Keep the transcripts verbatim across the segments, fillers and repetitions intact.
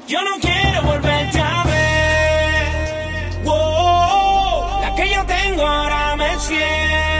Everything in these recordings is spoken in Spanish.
Yo no quiero volverte a ver. Wow, la que yo tengo ahora me es fiel.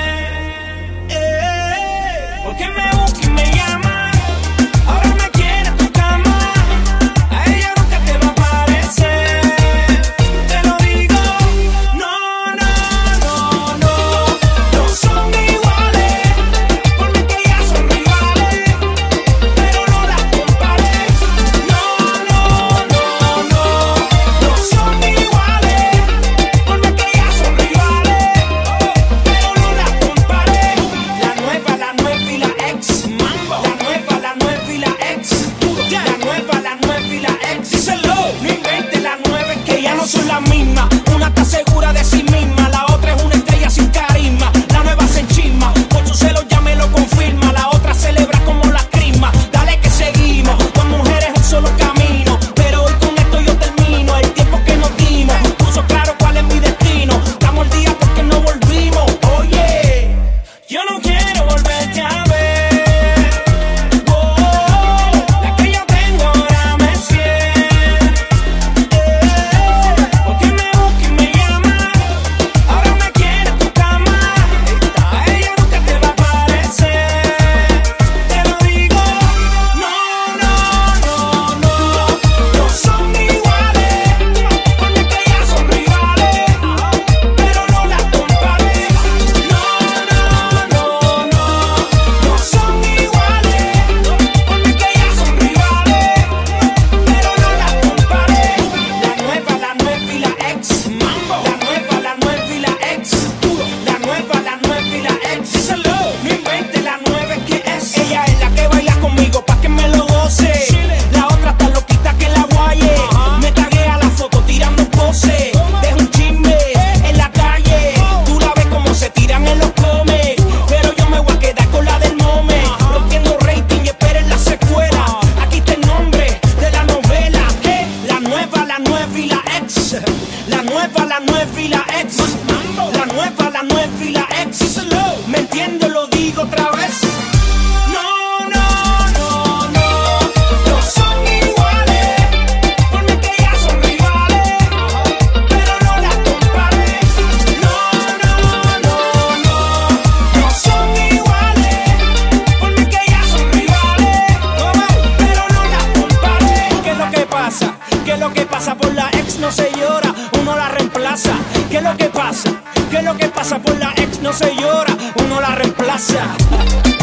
Eh, porque me busca y me llama. Ahora me quiere en tu cama. A ella nunca te va a parecer. Te lo digo. No, no, no, no. No son iguales. Por mí que ellas son rivales. Pero no las compares. No, no, no, no. No son iguales. Por mí que ellas son rivales. Pero no las compares. La nueva, la nueva y la ex. Mambo. La nueva, la nueva y la ex. La nueva, la nueva y la ex. Díselo. No inventes la nueva, es que ya no son las mismas. Una está segura de sí misma, la otra es una estrella sin carisma. La nueva se enchisma, por su celo ya me lo confirma. La otra celebra como la crisma. Dale que seguimos, con mujeres un solo camino. Pero hoy con esto yo termino. El tiempo que nos dimos puso claro cuál es mi destino. Estamos al día porque no volvimos. Oye, yo no quiero volverte a ver. Oh, la que yo tengo ahora me es fiel. Eh, porque me busca y me llama. Ahora me quiere en tu cama. A ella nunca te va a parecer. Te lo digo. No, no, no, no. No son iguales. Porque que ellas son rivales. Pero no las compares. No, no, no, no. No son iguales. Porque que ellas son rivales. Pero no las compares. La nueva, la nueva y la ex. Mambo. La nueva, la nueva y la ex. La nueva, la nueva y la ex. Díselo. No inventes la nueva, es que es. Ella es la que baila conmigo pa' que me lo goce. La otra está loquita que la guaye. Me taguea la foto tirando pose. Deja un chisme en la calle. Tú la ves como se tiran en los comes. Pero yo me voy a quedar con la del mome. Rompiendo rating y esperen la secuela. Aquí está el nombre de la novela. ¿Qué? La nueva, la nueva y la ex. La nueva, la nueva y la ex. La nueva, la nueva y la ex. ¿Me entiendo? Lo digo otra vez. No, no, no, no. No son iguales. Por mí que ellas son rivales. Pero no las compares. No, no, no, no. No son iguales. Por mí que ellas son rivales. Pero no las compares. ¿Qué es lo que pasa? ¿Qué es lo que pasa? Por la ex no se llora, uno la reemplaza. ¿Qué es lo que pasa? ¿Qué es lo que pasa? Por la ex no se llora, uno la reemplaza.